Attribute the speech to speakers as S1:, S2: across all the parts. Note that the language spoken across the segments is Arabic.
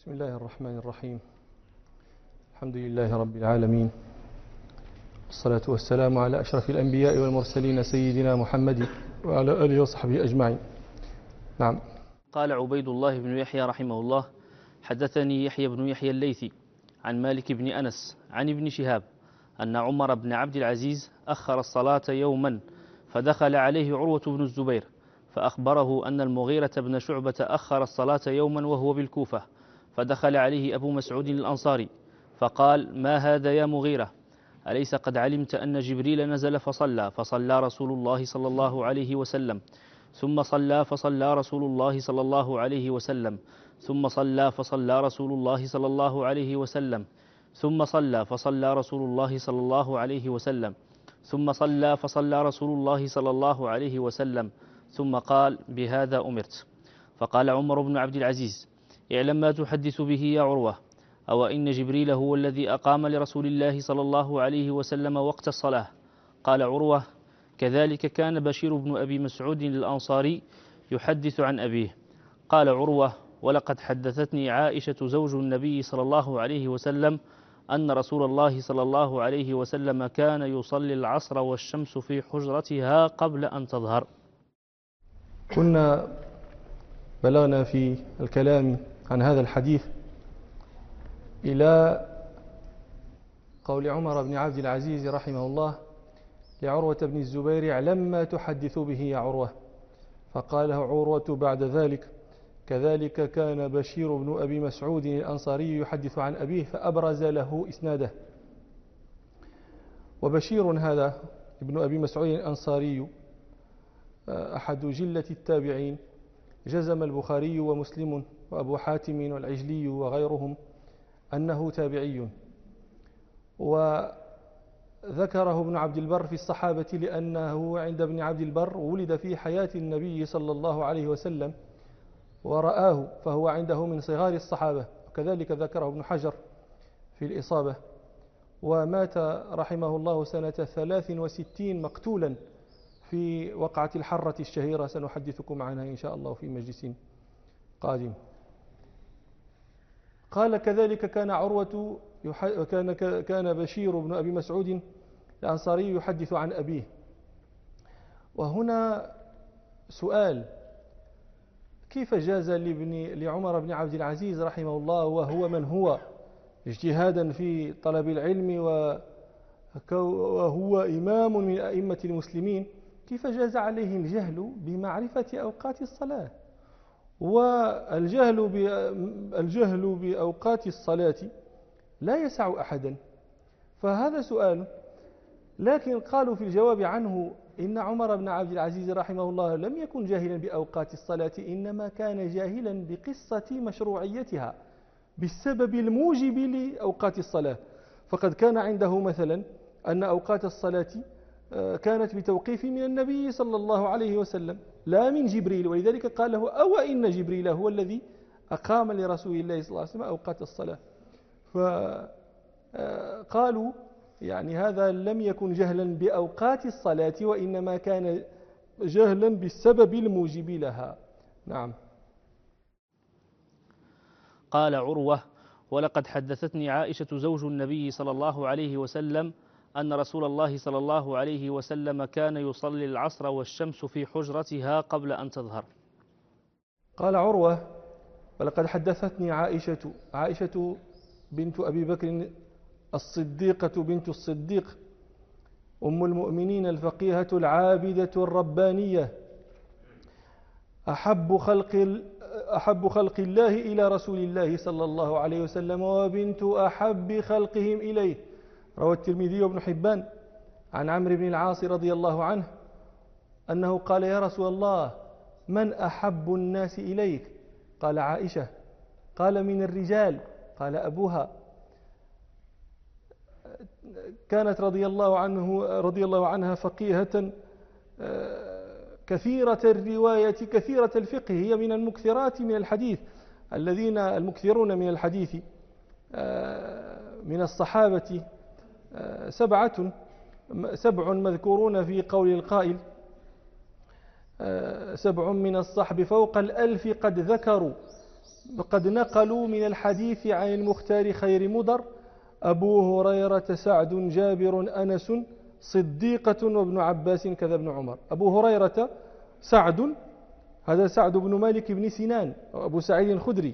S1: بسم الله الرحمن الرحيم. الحمد لله رب العالمين، والصلاة والسلام على أشرف الأنبياء والمرسلين سيدنا محمد وعلى آله وصحبه أجمعين. نعم.
S2: قال عبيد الله بن يحيى رحمه الله: حدثني يحيى بن يحيى الليثي عن مالك بن أنس عن ابن شهاب أن عمر بن عبد العزيز أخر الصلاة يوما، فدخل عليه عروة بن الزبير فأخبره أن المغيرة بن شعبة أخر الصلاة يوما وهو بالكوفة، فدخل عليه أبو مسعود الأنصاري فقال: ما هذا يا مغيرة؟ أليس قد علمت أن جبريل نزل فصلى رسول الله صلى الله عليه وسلم، ثم صلى فصلى رسول الله صلى الله عليه وسلم، ثم صلى فصلى رسول الله صلى الله عليه وسلم، ثم صلى فصلى رسول الله صلى الله عليه وسلم، ثم صلى فصلى رسول الله صلى الله عليه وسلم، ثم قال: بهذا أمرت. فقال عمر بن عبد العزيز: اعلم ما تحدث به يا عروة، أو إن جبريل هو الذي أقام لرسول الله صلى الله عليه وسلم وقت الصلاة. قال عروة: كذلك كان بشير بن أبي مسعود الأنصاري يحدث عن أبيه. قال عروة: ولقد حدثتني عائشة زوج النبي صلى الله عليه وسلم أن رسول الله صلى الله عليه وسلم كان يصلي العصر والشمس في حجرتها قبل أن تظهر.
S1: كنا بلغنا في الكلام عن هذا الحديث إلى قول عمر بن عبد العزيز رحمه الله لعروة بن الزبير: اعلم ما تحدث به يا عروة. فقال له عروة بعد ذلك: كذلك كان بشير بن أبي مسعود الأنصاري يحدث عن أبيه، فأبرز له إسناده. وبشير هذا ابن أبي مسعود الأنصاري أحد جلة التابعين، جزم البخاري ومسلم وأبو حاتم والعجلي وغيرهم أنه تابعي، وذكره ابن عبد البر في الصحابة لأنه عند ابن عبد البر ولد في حياة النبي صلى الله عليه وسلم ورآه، فهو عنده من صغار الصحابة. وكذلك ذكره ابن حجر في الإصابة، ومات رحمه الله سنة 63 مقتولا في وقعة الحرة الشهيرة، سنحدثكم عنها إن شاء الله في مجلس قادم. قال: كذلك كان عروة كان بشير بن أبي مسعود الأنصاري يحدث عن أبيه. وهنا سؤال: كيف جاز لعمر بن عبد العزيز رحمه الله، وهو من هو اجتهادا في طلب العلم وهو إمام من أئمة المسلمين، كيف جاز عليه الجهل بمعرفة أوقات الصلاة؟ والجهل بأوقات الصلاة لا يسع أحدا، فهذا سؤال. لكن قالوا في الجواب عنه إن عمر بن عبد العزيز رحمه الله لم يكن جاهلا بأوقات الصلاة، إنما كان جاهلا بقصة مشروعيتها، بالسبب الموجب لأوقات الصلاة. فقد كان عنده مثلا أن أوقات الصلاة كانت بتوقيف من النبي صلى الله عليه وسلم لا من جبريل، ولذلك قال له: أو إن جبريل هو الذي أقام لرسول الله صلى الله عليه وسلم أوقات الصلاة. فقالوا يعني هذا لم يكن جهلا بأوقات الصلاة، وإنما كان جهلا بالسبب الموجب لها. نعم.
S2: قال عروة: ولقد حدثتني عائشة زوج النبي صلى الله عليه وسلم أن رسول الله صلى الله عليه وسلم كان يصلي العصر والشمس في حجرتها قبل أن تظهر.
S1: قال عروة: ولقد حدثتني عائشة بنت أبي بكر الصديقة بنت الصديق أم المؤمنين الفقيهة العابدة الربانية، أحب خلق الله إلى رسول الله صلى الله عليه وسلم، وبنت أحب خلقهم إليه. روى الترمذي وابن حبان عن عمرو بن العاص رضي الله عنه أنه قال: يا رسول الله، من أحب الناس إليك؟ قال: عائشة. قال: من الرجال؟ قال: أبوها. كانت رضي الله عنها فقيهة كثيرة الرواية كثيرة الفقه، هي من المكثرات من الحديث، الذين المكثرون من الحديث من الصحابة سبع مذكورون في قول القائل: 7 من الصحب فوق 1000 قد ذكروا قد نقلوا من الحديث عن المختار خير مضر: أبو هريرة، سعد، جابر، أنس، صديقة، وابن عباس كذا ابن عمر. أبو هريرة سعد، هذا سعد بن مالك بن سنان أبو سعيد الخدري.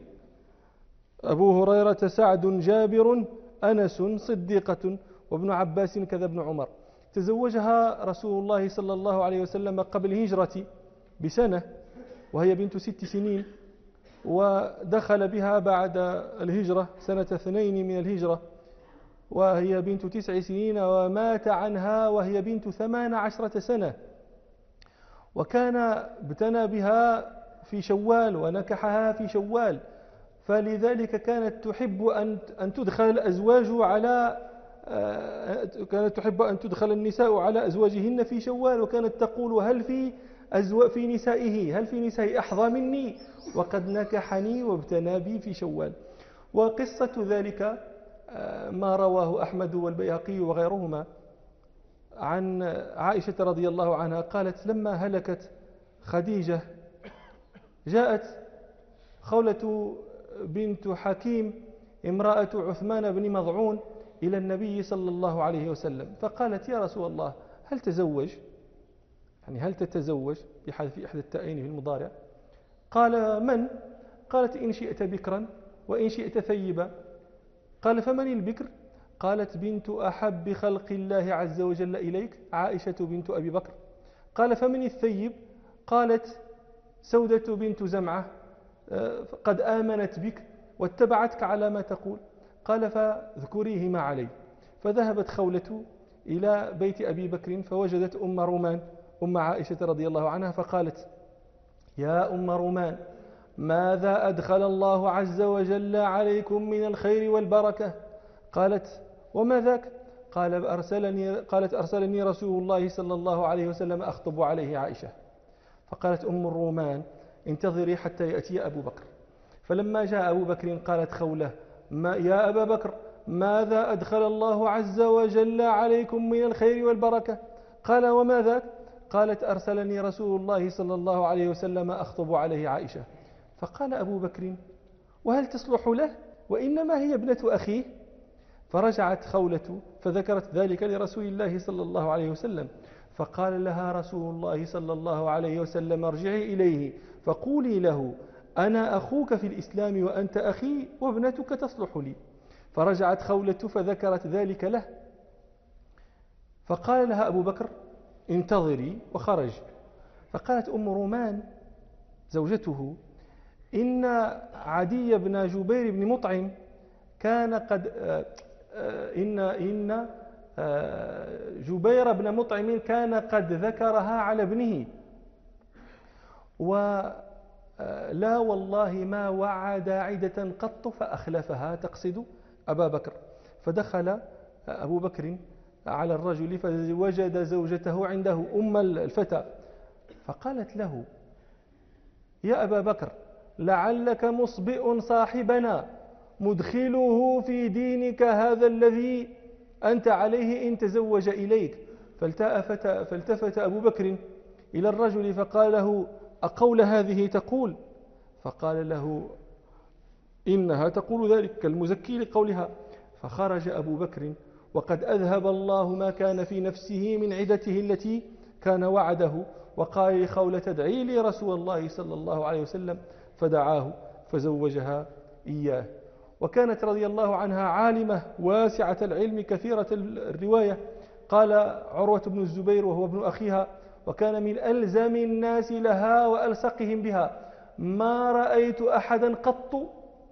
S1: أبو هريرة سعد، جابر، أنس، صديقة، وابن عباس كذا ابن عمر. تزوجها رسول الله صلى الله عليه وسلم قبل الهجرة بسنة وهي بنت 6 سنين، ودخل بها بعد الهجرة سنة 2 من الهجرة وهي بنت 9 سنين، ومات عنها وهي بنت 18 سنة. وكان ابتنى بها في شوال ونكحها في شوال، فلذلك كانت تحب أن تدخل الأزواج على كانت تحب أن تدخل النساء على أزواجهن في شوال، وكانت تقول: هل في نسائه أحظى مني وقد نكحني وابتنى بي في شوال. وقصة ذلك ما رواه أحمد والبيهقي وغيرهما عن عائشة رضي الله عنها قالت: لما هلكت خديجة جاءت خولة بنت حكيم امرأة عثمان بن مضعون إلى النبي صلى الله عليه وسلم، فقالت: يا رسول الله، هل تزوج؟ يعني هل تتزوج بحذف إحدى التائين في المضارع؟ قال: من؟ قالت: إن شئت بكرا وإن شئت ثيبا. قال: فمن البكر؟ قالت: بنت أحب خلق الله عز وجل إليك، عائشة بنت أبي بكر. قال: فمن الثيب؟ قالت: سودة بنت زمعة، قد آمنت بك واتبعتك على ما تقول. قال: فاذكريه ما علي. فذهبت خولة إلى بيت أبي بكر فوجدت أم رومان أم عائشة رضي الله عنها، فقالت: يا أم رومان، ماذا أدخل الله عز وجل عليكم من الخير والبركة؟ قالت: وما ذاك؟ قالت: أرسلني رسول الله صلى الله عليه وسلم أخطب عليه عائشة. فقالت أم الرومان: انتظري حتى يأتي أبو بكر. فلما جاء أبو بكر قالت خولة: يا أبا بكر، ماذا أدخل الله عز وجل عليكم من الخير والبركة؟ قال: وما ذاك؟ قالت: أرسلني رسول الله صلى الله عليه وسلم أخطب عليه عائشة. فقال أبو بكر: وهل تصلح له؟ وإنما هي ابنة أخيه. فرجعت خولة فذكرت ذلك لرسول الله صلى الله عليه وسلم، فقال لها رسول الله صلى الله عليه وسلم: ارجعي إليه فقولي له: أنا أخوك في الإسلام وأنت أخي وابنتك تصلح لي. فرجعت خولة فذكرت ذلك له، فقال لها أبو بكر: انتظري، وخرج. فقالت أم رومان زوجته: إن عدي بن جبير بن مطعم كان قد إن جبير بن مطعم كان قد ذكرها على ابنه، ولا والله ما وعى داعدة قط فأخلفها، تقصد أبا بكر. فدخل أبو بكر على الرجل فوجد زوجته عنده أم الفتى، فقالت له: يا أبا بكر، لعلك مصبئ صاحبنا مدخله في دينك هذا الذي أنت عليه إن تزوج إليك. فالتفت أبو بكر إلى الرجل فقال له: أقول هذه تقول؟ فقال له: إنها تقول ذلك، كالمزكي لقولها. فخرج أبو بكر وقد أذهب الله ما كان في نفسه من عدته التي كان وعده، وقال لخولة: ادعي لي رسول الله صلى الله عليه وسلم، فدعاه فزوجها إياه. وكانت رضي الله عنها عالمة واسعة العلم كثيرة الرواية. قال عروة بن الزبير وهو ابن أخيها، وكان من ألزم الناس لها وألصقهم بها: ما رأيت أحدا قط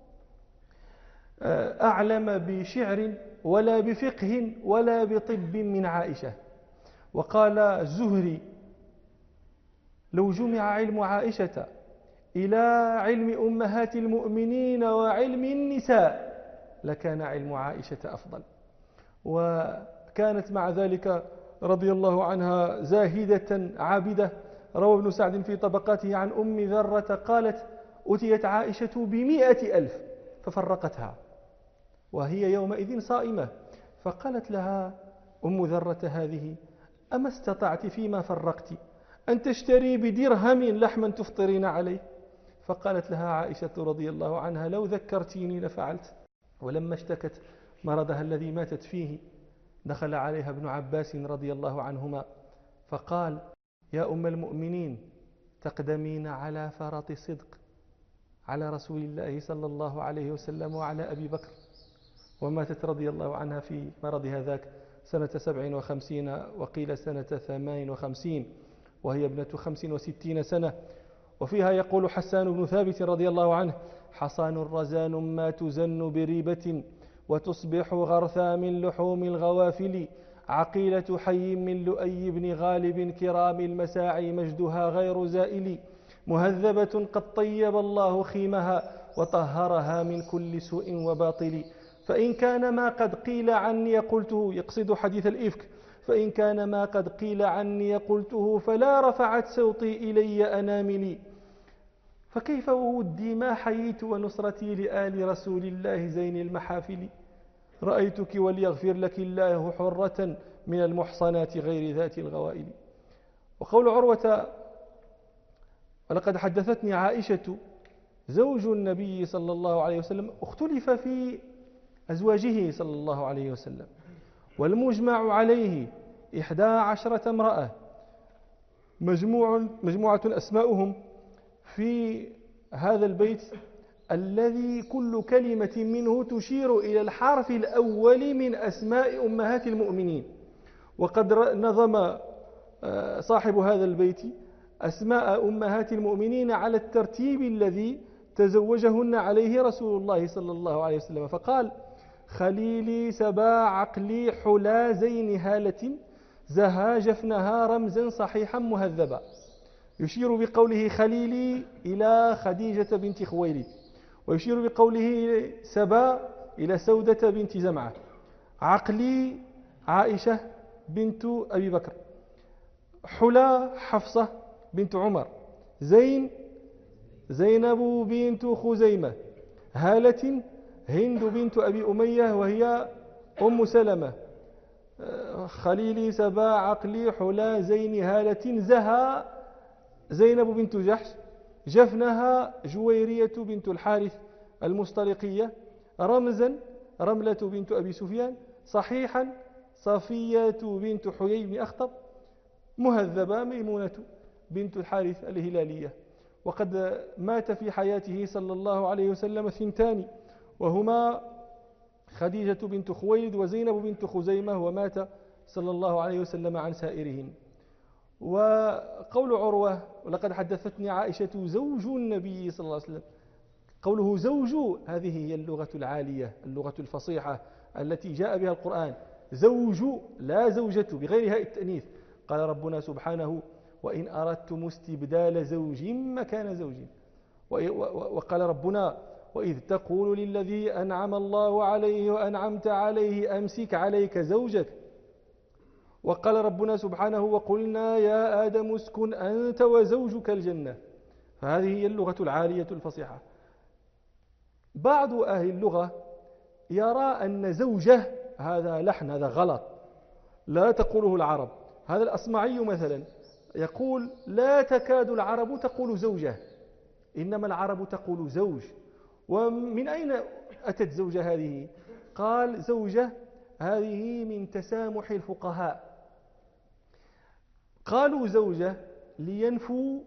S1: أعلم بشعر ولا بفقه ولا بطب من عائشة. وقال الزهري: لو جمع علم عائشة إلى علم أمهات المؤمنين وعلم النساء لكان علم عائشة أفضل. وكانت مع ذلك رضي الله عنها زاهدة عابدة. روى ابن سعد في طبقاته عن أم ذرة قالت: أتيت عائشة ب100,000 ففرقتها وهي يومئذ صائمة، فقالت لها أم ذرة هذه: أما استطعت فيما فرقت أن تشتري بدرهم لحما تفطرين عليه؟ فقالت لها عائشة رضي الله عنها: لو ذكرتيني لفعلت. ولما اشتكت مرضها الذي ماتت فيه دخل عليها ابن عباس رضي الله عنهما فقال: يا أم المؤمنين، تقدمين على فرط صدق على رسول الله صلى الله عليه وسلم وعلى أبي بكر. وماتت رضي الله عنها في مرضها ذاك سنة 57 وقيل سنة 58 وهي ابنة 65 سنة. وفيها يقول حسان بن ثابت رضي الله عنه: حصان رزان ما تزن بريبة وتصبح غرثا من لحوم الغوافل، عقيلة حي من لؤي بن غالب كرام المساعي مجدها غير زائل، مهذبة قد طيب الله خيمها وطهرها من كل سوء وباطل. فإن كان ما قد قيل عني قلته، يقصد حديث الإفك، فإن كان ما قد قيل عني قلته فلا رفعت صوتي إلي أناملي. فكيف ودي ما حييت ونصرتي لآل رسول الله زين المحافل. رأيتك وليغفر لك الله حرة من المحصنات غير ذات الغوائل. وقول عروة: ولقد حدثتني عائشة زوج النبي صلى الله عليه وسلم، اختلف في أزواجه صلى الله عليه وسلم، والمجمع عليه 11 امرأة، مجموعة أسماؤهم في هذا البيت الذي كل كلمة منه تشير إلى الحرف الأول من أسماء أمهات المؤمنين. وقد نظم صاحب هذا البيت أسماء أمهات المؤمنين على الترتيب الذي تزوجهن عليه رسول الله صلى الله عليه وسلم، فقال: خليلي سبا عقلي حلا زين هالة، زها جفنها رمزا صحيحا مهذبا. يشير بقوله خليلي إلى خديجة بنت خويلد، ويشير بقوله سبا إلى سودة بنت زمعة، عقلي عائشة بنت أبي بكر، حلا حفصة بنت عمر، زينب بنت خزيمة، هالة هند بنت أبي أمية وهي أم سلمة، خليلي سبا عقلي حلا زين هالة، زها زينب بنت جحش، جفنها جويرية بنت الحارث المصطلقية، رمزا رملة بنت أبي سفيان، صحيحا صفية بنت حيي بن أخطب، مهذبة ميمونة بنت الحارث الهلالية. وقد مات في حياته صلى الله عليه وسلم 2، وهما خديجة بنت خويلد وزينب بنت خزيمة، ومات صلى الله عليه وسلم عن سائرهن. وقول عروة: ولقد حدثتني عائشة زوج النبي صلى الله عليه وسلم، قوله زوج هذه هي اللغة العالية، اللغة الفصيحة التي جاء بها القرآن، زوج لا زوجة بغير هاء التأنيث. قال ربنا سبحانه: وإن أردتم استبدال زوج مكان زوج. وقال ربنا: وإذ تقول للذي أنعم الله عليه وأنعمت عليه أمسك عليك زوجك. وقال ربنا سبحانه: وقلنا يا آدم اسكن أنت وزوجك الجنة. فهذه هي اللغة العالية الفصيحة. بعض أهل اللغة يرى أن زوجة هذا لحن، هذا غلط، لا تقوله العرب. هذا الأصمعي مثلا يقول: لا تكاد العرب تقول زوجة، إنما العرب تقول زوج. ومن أين أتت زوجة هذه؟ قال: زوجة هذه من تسامح الفقهاء، قالوا زوجة لينفوا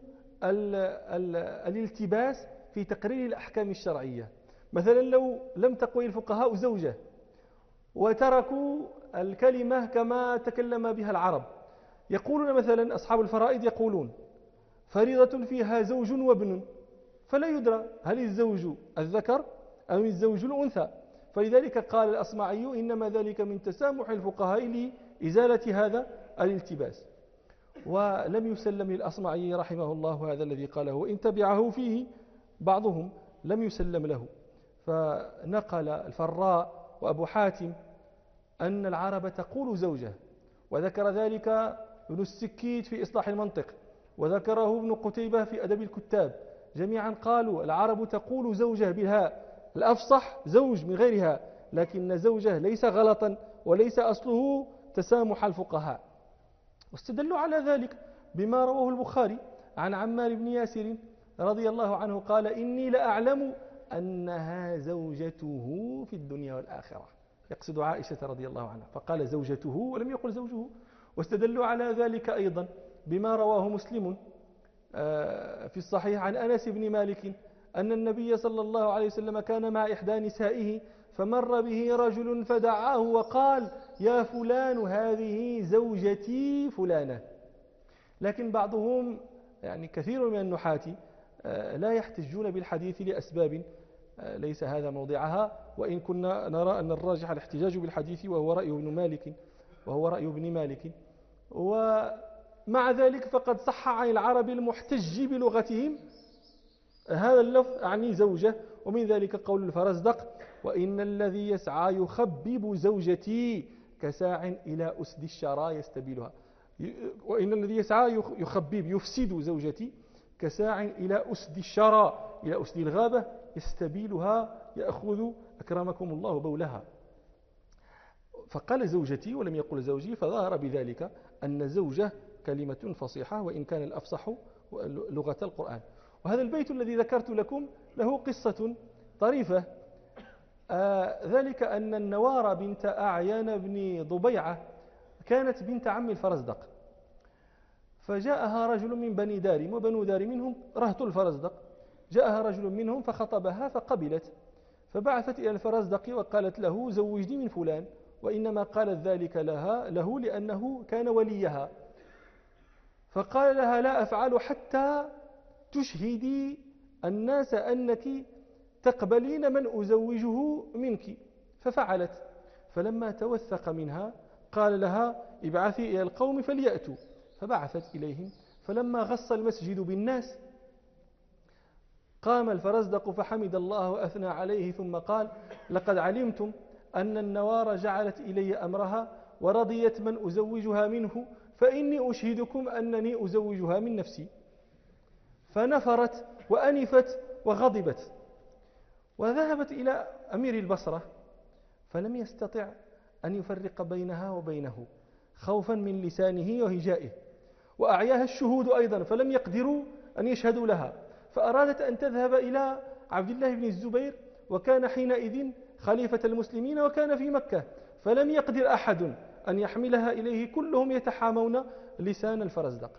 S1: الالتباس في تقرير الأحكام الشرعية. مثلا لو لم تقل الفقهاء زوجة وتركوا الكلمة كما تكلم بها العرب، يقولون مثلا أصحاب الفرائض يقولون فريضة فيها زوج وابن، فلا يدرى هل الزوج الذكر أم الزوج الأنثى. فلذلك قال الأصمعي: إنما ذلك من تسامح الفقهاء لإزالة هذا الالتباس. ولم يسلم للأصمعي رحمه الله هذا الذي قاله، وإن تبعه فيه بعضهم لم يسلم له. فنقل الفراء وأبو حاتم أن العرب تقول زوجة، وذكر ذلك ابن السكيت في إصلاح المنطق، وذكره ابن قتيبة في أدب الكتاب، جميعا قالوا العرب تقول زوجة بالهاء، الأفصح زوج من غيرها، لكن زوجة ليس غلطا وليس أصله تسامح الفقهاء. واستدلوا على ذلك بما رواه البخاري عن عمار بن ياسر رضي الله عنه قال إني لأعلم أنها زوجته في الدنيا والآخرة، يقصد عائشة رضي الله عنها، فقال زوجته ولم يقل زوجه. واستدلوا على ذلك أيضا بما رواه مسلم في الصحيح عن أنس بن مالك أن النبي صلى الله عليه وسلم كان مع إحدى نسائه فمر به رجل فدعاه وقال يا فلان هذه زوجتي فلانة. لكن بعضهم يعني كثير من النحاة لا يحتجون بالحديث لأسباب ليس هذا موضعها، وإن كنا نرى أن الراجح الاحتجاج بالحديث وهو رأي ابن مالك. ومع ذلك فقد صح عن العرب المحتج بلغتهم هذا اللفظ أعني زوجة، ومن ذلك قول الفرزدق وإن الذي يسعى يخبب زوجتي كساع إلى أسد الشرى يستبيلها. وإن الذي يسعى يخبب يفسد زوجتي كساع إلى أسد الشرى إلى أسد الغابة يستبيلها يأخذ أكرمكم الله بولها. فقال زوجتي ولم يقل زوجي، فظهر بذلك أن زوجة كلمة فصيحة وإن كان الأفصح لغة القرآن. وهذا البيت الذي ذكرت لكم له قصة طريفة، ذلك أن النوار بنت أعين بن ضبيعة كانت بنت عم الفرزدق، فجاءها رجل من بني دارم، وبنو دارم منهم رهط الفرزدق، جاءها رجل منهم فخطبها فقبلت، فبعثت إلى الفرزدق وقالت له زوجني من فلان، وإنما قالت ذلك له لأنه كان وليها. فقال لها لا أفعل حتى تشهدي الناس أنك تقبلين من أزوجه منك. ففعلت، فلما توثق منها قال لها ابعثي إلى القوم فليأتوا، فبعثت إليهم. فلما غص المسجد بالناس قام الفرزدق فحمد الله وأثنى عليه ثم قال لقد علمتم أن النوار جعلت إلي أمرها ورضيت من أزوجها منه، فإني أشهدكم أنني أزوجها من نفسي. فنفرت وأنفت وغضبت وذهبت إلى أمير البصرة، فلم يستطع أن يفرق بينها وبينه خوفا من لسانه وهجائه، وأعياها الشهود أيضا فلم يقدروا أن يشهدوا لها، فأرادت أن تذهب إلى عبد الله بن الزبير وكان حينئذ خليفة المسلمين وكان في مكة، فلم يقدر أحد أن يحملها إليه، كلهم يتحامون لسان الفرزدق.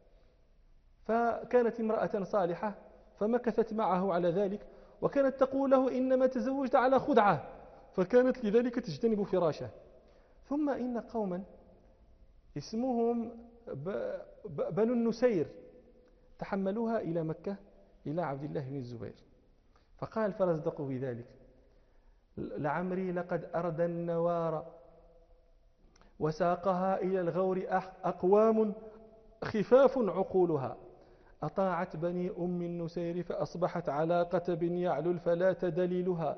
S1: فكانت امرأة صالحة فمكثت معه على ذلك، وكانت تقول له إنما تزوجت على خدعة، فكانت لذلك تجتنب فراشه. ثم إن قوما اسمهم بنو النسير تحملوها إلى مكة إلى عبد الله بن الزبير، فقال الفرزدق بذلك لعمري لقد أردى النوار وساقها إلى الغور أقوام خفاف عقولها، أطاعت بني أم النسير فأصبحت على قتب يعلو الفلاة دليلها،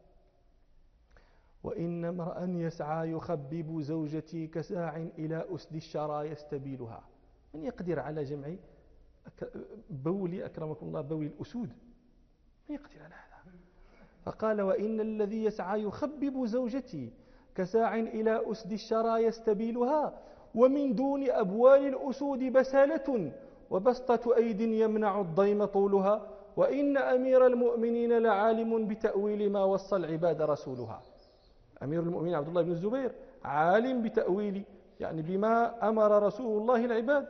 S1: وإن امرأ يسعى يخبب زوجتي كساع إلى أسد الشرى يستبيلها. من يقدر على جمع بول أكرمكم الله بول الأسود؟ من يقدر على هذا؟ فقال وإن الذي يسعى يخبب زوجتي كساع إلى أسد الشرى يستبيلها، ومن دون أبوال الأسود بسالة وبسطة أيد يمنع الضيم طولها، وإن أمير المؤمنين لعالم بتأويل ما وصى العباد رسولها. أمير المؤمنين عبد الله بن الزبير عالم بتأويل يعني بما أمر رسول الله العباد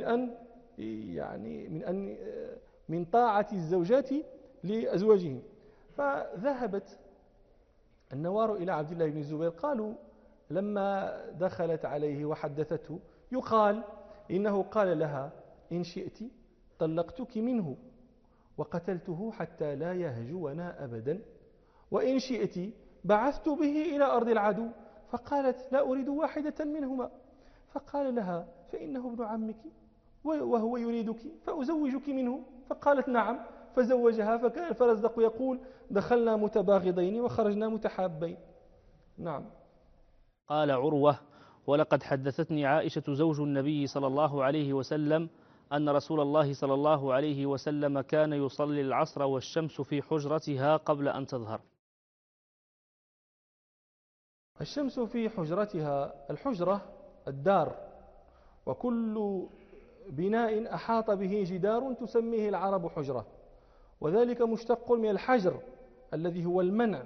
S1: من طاعة الزوجات لأزواجهم. فذهبت النوار إلى عبد الله بن الزبير، قالوا لما دخلت عليه وحدثته يقال إنه قال لها إن شئت طلقتك منه وقتلته حتى لا يهجونا أبدا، وإن شئت بعثت به إلى أرض العدو. فقالت لا أريد واحدة منهما. فقال لها فإنه ابن عمك وهو يريدك فأزوجك منه. فقالت نعم، فزوجها. فكان الفرزدق يقول دخلنا متباغضين وخرجنا متحابين. نعم.
S2: قال عروة ولقد حدثتني عائشة زوج النبي صلى الله عليه وسلم أن رسول الله صلى الله عليه وسلم كان يصلي العصر والشمس في حجرتها قبل أن تظهر.
S1: الشمس في حجرتها، الحجرة الدار، وكل بناء أحاط به جدار تسميه العرب حجرة، وذلك مشتق من الحجر الذي هو المنع.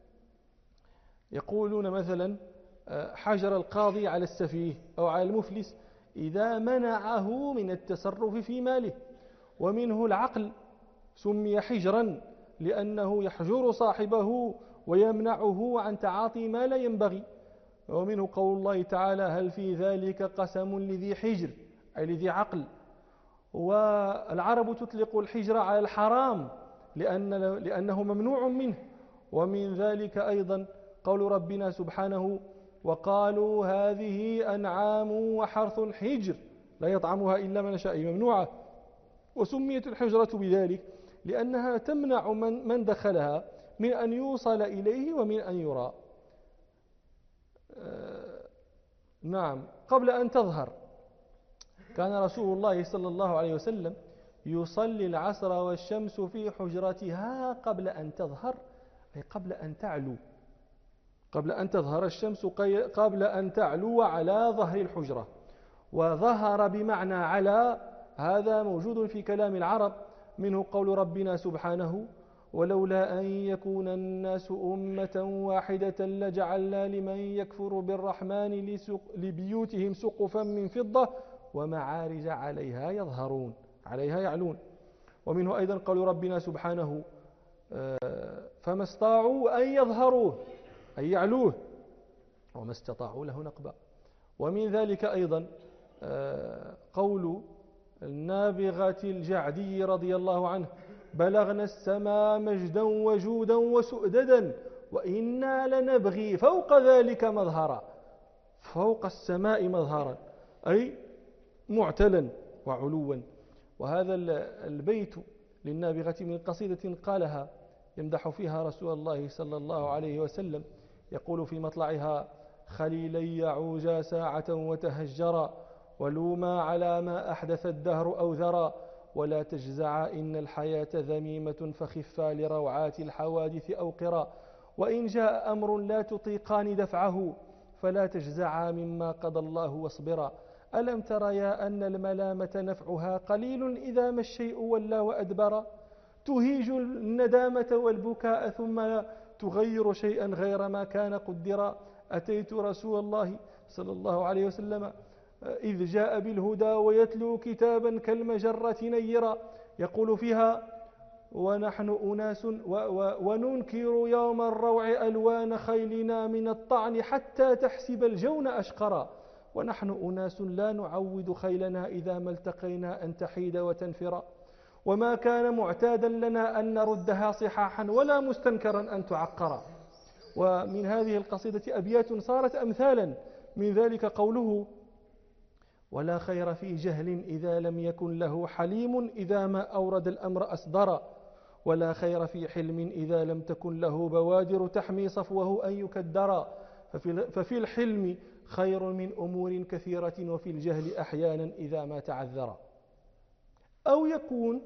S1: يقولون مثلا حجر القاضي على السفيه أو على المفلس إذا منعه من التصرف في ماله. ومنه العقل سمي حجرا لأنه يحجر صاحبه ويمنعه عن تعاطي ما لا ينبغي. ومنه قول الله تعالى هل في ذلك قسم لذي حجر أي لذي عقل. والعرب تطلق الحجر على الحرام لأنه ممنوع منه. ومن ذلك أيضا قول ربنا سبحانه وقالوا هذه أنعام وحرث حجر لا يطعمها إلا من شاء ممنوعة. وسميت الحجرة بذلك لأنها تمنع من دخلها من أن يوصل إليه ومن أن يرى. نعم. قبل أن تظهر كان رسول الله صلى الله عليه وسلم يصلي العصر والشمس في حجرتها قبل أن تظهر أي قبل أن تعلو، قبل أن تظهر الشمس قبل أن تعلو على ظهر الحجرة. وظهر بمعنى على هذا موجود في كلام العرب، منه قول ربنا سبحانه ولولا أن يكون الناس أمة واحدة لجعلنا لمن يكفر بالرحمن لبيوتهم سقفا من فضة ومعارج عليها يظهرون عليها يعلون. ومنه أيضا قول ربنا سبحانه فما استطاعوا أن يظهروه أي يعلوه وما استطاعوا له نقبا. ومن ذلك أيضا قول النابغة الجعدي رضي الله عنه بلغنا السماء مجدا وجودا وسؤددا وإنا لنبغي فوق ذلك مظهرا، فوق السماء مظهرا أي معتلا وعلوا. وهذا البيت للنابغة من قصيدة قالها يمدح فيها رسول الله صلى الله عليه وسلم، يقول في مطلعها خليلي يعوجا ساعة وتهجرا ولوما على ما أحدث الدهر أو ذرا ولا تجزعا إن الحياة ذميمة فخفا لروعات الحوادث أوقرا وإن جاء أمر لا تطيقان دفعه فلا تجزعا مما قضى الله واصبرا ألم تريا أن الملامة نفعها قليل إذا ما الشيء ولى وأدبرا تهيج الندامة والبكاء ثم تغير شيئا غير ما كان قدرا أتيت رسول الله صلى الله عليه وسلم إذ جاء بالهدى ويتلو كتابا كالمجرة نيرا يقول فيها ونحن أناس وننكر يوم الروع ألوان خيلنا من الطعن حتى تحسب الجون أشقرا ونحن أناس لا نعود خيلنا إذا ما التقينا أن تحيد وتنفرا وما كان معتادا لنا أن نردها صحاحا ولا مستنكرا أن تعقرا. ومن هذه القصيدة أبيات صارت أمثالا، من ذلك قوله ولا خير في جهل إذا لم يكن له حليم إذا ما أورد الأمر أصدرا ولا خير في حلم إذا لم تكن له بوادر تحمي صفوه أن يكدرا ففي الحلم خير من أمور كثيرة وفي الجهل أحيانا إذا ما تعذرا. أو يكون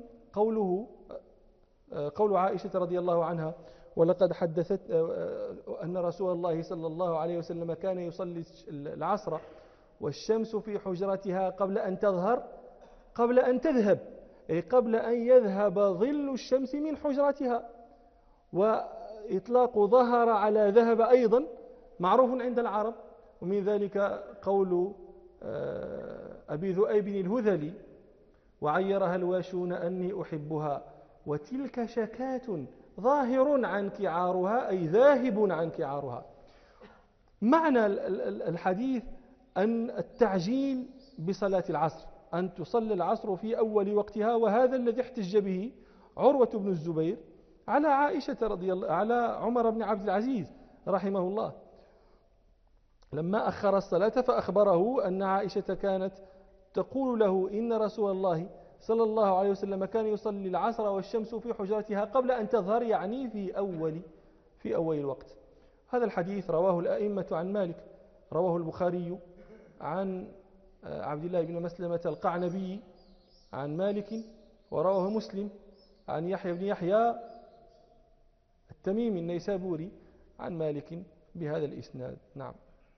S1: قول عائشة رضي الله عنها ولقد حدثت أن رسول الله صلى الله عليه وسلم كان يصلي العصر والشمس في حجرتها قبل أن تظهر قبل أن تذهب أي قبل أن يذهب ظل الشمس من حجرتها. وإطلاق ظهر على ذهب أيضا معروف عند العرب. ومن ذلك قول أبي ذؤيب الهذلي وعيرها الواشون أني أحبها وتلك شكات ظاهر عنك عارها أي ذاهب عنك عارها. معنى الحديث أن التعجيل بصلاة العصر أن تصلي العصر في أول وقتها، وهذا الذي احتج به عروة بن الزبير على عائشة على عمر بن عبد العزيز رحمه الله لما أخر الصلاة فأخبره أن عائشة كانت تقول له إن رسول الله صلى الله عليه وسلم كان يصلي العصر والشمس في حجرتها قبل أن تظهر يعني في أول الوقت. هذا الحديث رواه الأئمة عن مالك، رواه البخاري عن عبد الله بن مسلمة القعنبي عن مالك، ورواه مسلم عن يحيى بن يحيى التميمي النيسابوري عن مالك بهذا الإسناد. نعم.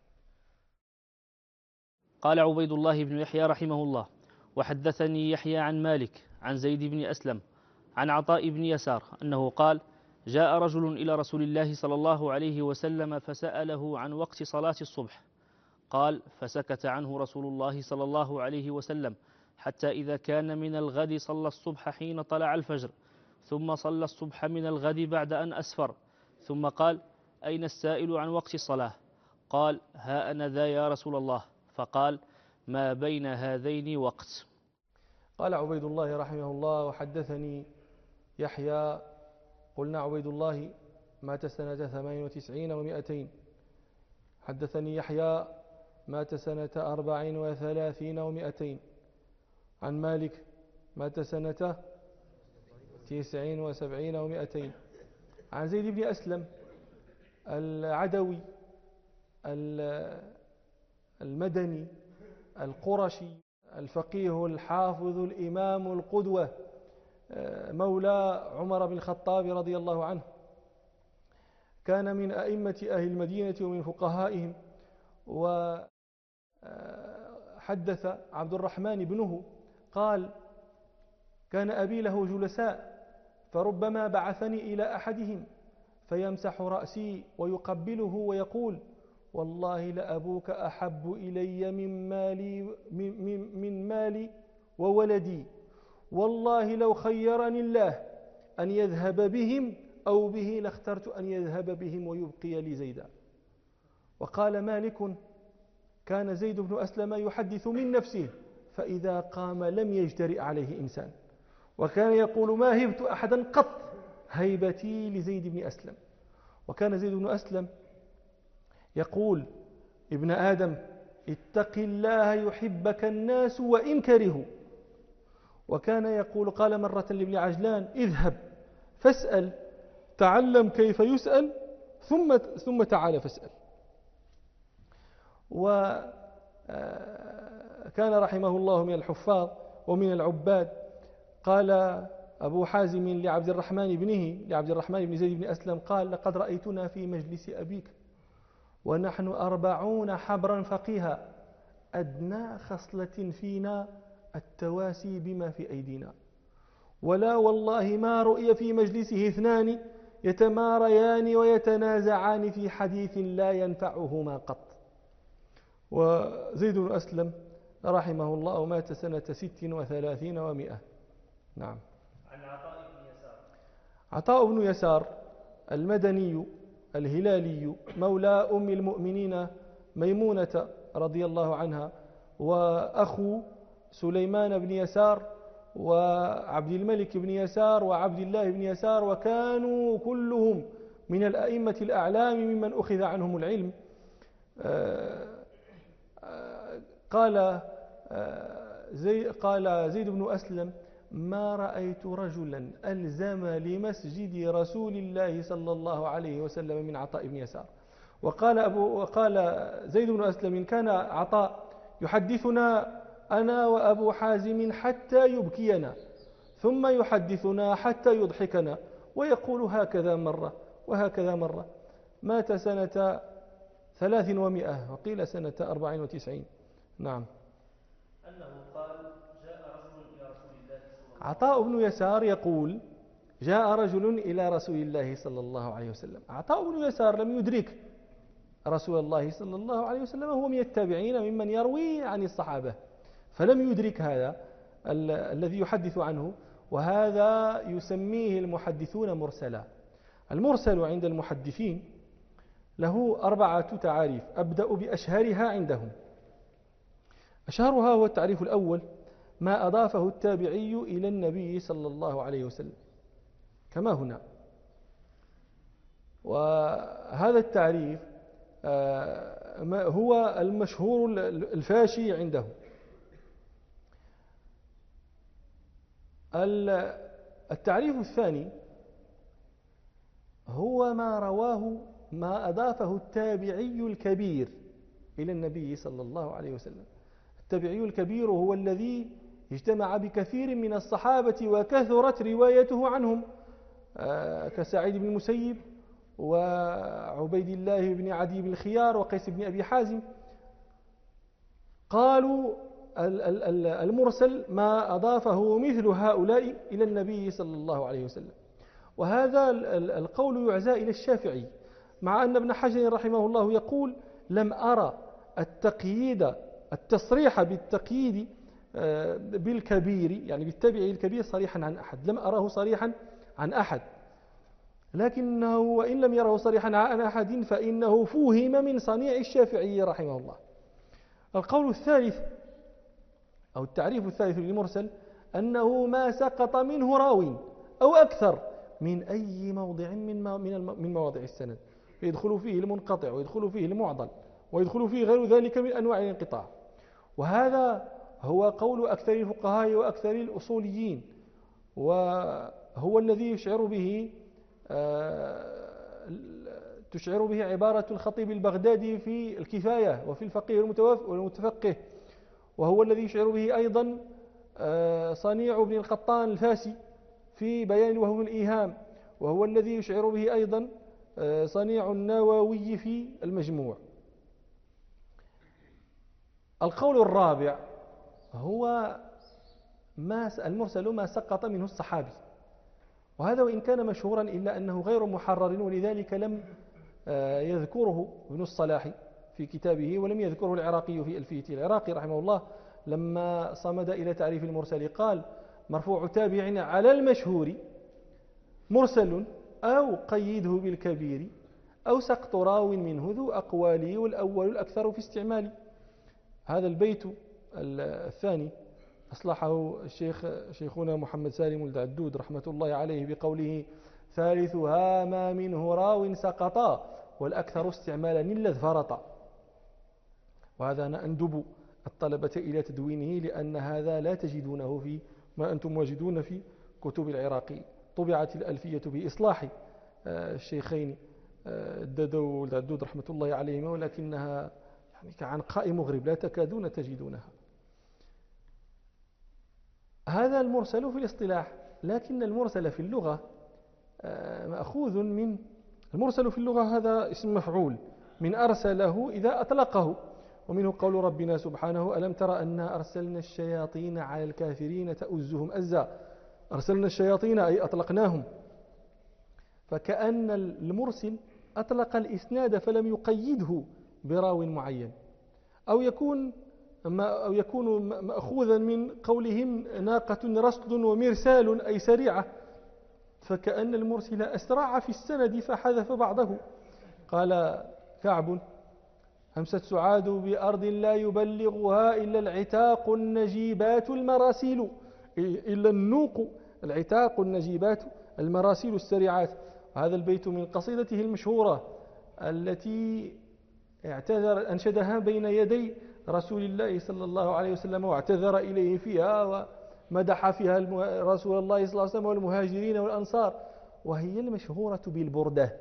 S2: قال عبيد الله بن يحيى رحمه الله وحدثني يحيى عن مالك عن زيد بن أسلم عن عطاء بن يسار أنه قال: جاء رجل إلى رسول الله صلى الله عليه وسلم فسأله عن وقت صلاة الصبح، قال: فسكت عنه رسول الله صلى الله عليه وسلم حتى إذا كان من الغد صلى الصبح حين طلع الفجر، ثم صلى الصبح من الغد بعد أن أسفر، ثم قال: أين السائل عن وقت الصلاة؟ قال: ها أنا ذا يا رسول الله. فقال: ما بين هذين وقت.
S1: قال عبيد الله رحمه الله: وحدثني يحيى. قلنا عبيد الله مات سنة 98 و200. حدثني يحيى مات سنة 34 و200. عن مالك مات سنة 79 و200. عن زيد بن أسلم العدوي المدني القرشي الفقيه الحافظ الإمام القدوة، مولى عمر بن الخطاب رضي الله عنه، كان من أئمة أهل المدينة ومن فقهائهم. وحدث عبد الرحمن بنه قال: كان أبي له جلساء، فربما بعثني إلى أحدهم فيمسح رأسي ويقبله ويقول: والله لأبوك أحب إلي من مالي وولدي، والله لو خيرني الله أن يذهب بهم أو به لاخترت أن يذهب بهم ويبقي لي زيدا. وقال مالك: كان زيد بن أسلم يحدث من نفسه، فإذا قام لم يجترئ عليه إنسان، وكان يقول: ما هبت أحدا قط هيبتي لزيد بن أسلم. وكان زيد بن أسلم يقول: ابن آدم اتق الله يحبك الناس وإن كرهوا. وكان يقول: قال مرة لابن عجلان: اذهب فاسأل، تعلم كيف يسأل، ثم تعال فاسأل. وكان رحمه الله من الحفاظ ومن العباد. قال أبو حازم لعبد الرحمن بن زيد بن أسلم قال: لقد رأيتنا في مجلس أبيك ونحن 40 حبرا فقيها، أدنى خصلة فينا التواسي بما في أيدينا، ولا والله ما رؤي في مجلسه 2 يتماريان ويتنازعان في حديث لا ينفعهما قط. وزيد بن أسلم رحمه الله مات سنة 36 و100. نعم.
S2: عن عطاء بن يسار.
S1: عطاء بن يسار المدني الهلالي مولى أم المؤمنين ميمونة رضي الله عنها، وأخو سليمان بن يسار وعبد الملك بن يسار وعبد الله بن يسار، وكانوا كلهم من الأئمة الأعلام ممن أخذ عنهم العلم. قال زيد بن أسلم: ما رأيت رجلا ألزم لمسجد رسول الله صلى الله عليه وسلم من عطاء بن يسار. وقال زيد بن أسلم: كان عطاء يحدثنا أنا وأبو حازم حتى يبكينا، ثم يحدثنا حتى يضحكنا، ويقول هكذا مرة وهكذا مرة. مات سنة 300 وقيل سنة 94. نعم.
S2: أنه قال: جاء رجل إلى رسول الله صلى الله عليه وسلم.
S1: عطاء بن يسار يقول: جاء رجل إلى رسول الله صلى الله عليه وسلم. عطاء بن يسار لم يدرك رسول الله صلى الله عليه وسلم، هو من التابعين ممن يروي عن الصحابة، فلم يدرك هذا الذي يحدث عنه، وهذا يسميه المحدثون مرسلا. المرسل عند المحدثين له 4 تعاريف، أبدأ بأشهرها عندهم. أشهرها هو التعريف الأول: ما أضافه التابعي إلى النبي صلى الله عليه وسلم، كما هنا. وهذا التعريف هو المشهور الفاشي عندهم. التعريف الثاني هو ما أضافه التابعي الكبير إلى النبي صلى الله عليه وسلم. التابعي الكبير هو الذي اجتمع بكثير من الصحابة وكثرت روايته عنهم، كسعيد بن المسيب وعبيد الله بن عدي بن الخيار وقيس بن أبي حازم. قالوا المرسل ما أضافه مثل هؤلاء إلى النبي صلى الله عليه وسلم. وهذا القول يعزى إلى الشافعي، مع أن ابن حجر رحمه الله يقول لم أرى التصريح بالتقييد بالكبير، يعني بالتابع الكبير صريحا عن أحد، لم أراه صريحا عن أحد، لكنه وإن لم يره صريحا عن أحد فإنه فوهم من صنيع الشافعي رحمه الله. القول الثالث أو التعريف الثالث للمرسل أنه ما سقط منه راو أو أكثر من أي موضع من مواضع السند، يدخل فيه المنقطع ويدخل فيه المعضل ويدخل فيه غير ذلك من أنواع الانقطاع. وهذا هو قول أكثر الفقهاء وأكثر الأصوليين، وهو الذي تشعر به عبارة الخطيب البغدادي في الكفاية وفي الفقيه والمتفقه، وهو الذي يشعر به أيضا صنيع بن القطان الفاسي في بيان وهم الإيهام، وهو الذي يشعر به أيضا صنيع النووي في المجموع. القول الرابع هو المرسل ما سقط منه الصحابي، وهذا وإن كان مشهورا إلا أنه غير محرر، ولذلك لم يذكره ابن الصلاح في كتابه، ولم يذكره العراقي في ألفيته. العراقي رحمه الله لما صمد إلى تعريف المرسل قال مرفوع تابع على المشهور مرسل أو قيده بالكبير أو سقط راو منه ذو أقوال والأول الأكثر في استعمال. هذا البيت الثاني أصلحه شيخنا محمد سالم الدعدود رحمة الله عليه بقوله ثالثها ما منه راو سقطا والأكثر استعمالا الذي فرط. وهذا أنا أندب الطلبة إلى تدوينه، لأن هذا لا تجدونه في ما أنتم واجدون في كتب العراقي. طبعت الألفية بإصلاح الشيخين الددو والدعدود رحمة الله عليهما، ولكنها يعني كعنقاء مغرب لا تكادون تجدونها. هذا المرسل في الاصطلاح، لكن المرسل في اللغة مأخوذ من المرسل في اللغة، هذا اسم مفعول من أرسله إذا أطلقه، ومنه قول ربنا سبحانه ألم تر أنا أرسلنا الشياطين على الكافرين تؤزهم أزا. أرسلنا الشياطين أي أطلقناهم، فكأن المرسل أطلق الإسناد فلم يقيده براو معين، أو يكون مأخوذا من قولهم ناقة رصد ومرسال أي سريعة، فكأن المرسل أسرع في السند فحذف بعضه. قال كعب همست سعاد بأرض لا يبلغها إلا العتاق النجيبات المراسيل، إلا النوق العتاق النجيبات المراسيل السريعات. هذا البيت من قصيدته المشهورة التي أنشدها بين يدي رسول الله صلى الله عليه وسلم واعتذر إليه فيها ومدح فيها رسول الله صلى الله عليه وسلم والمهاجرين والأنصار، وهي المشهورة بالبردة،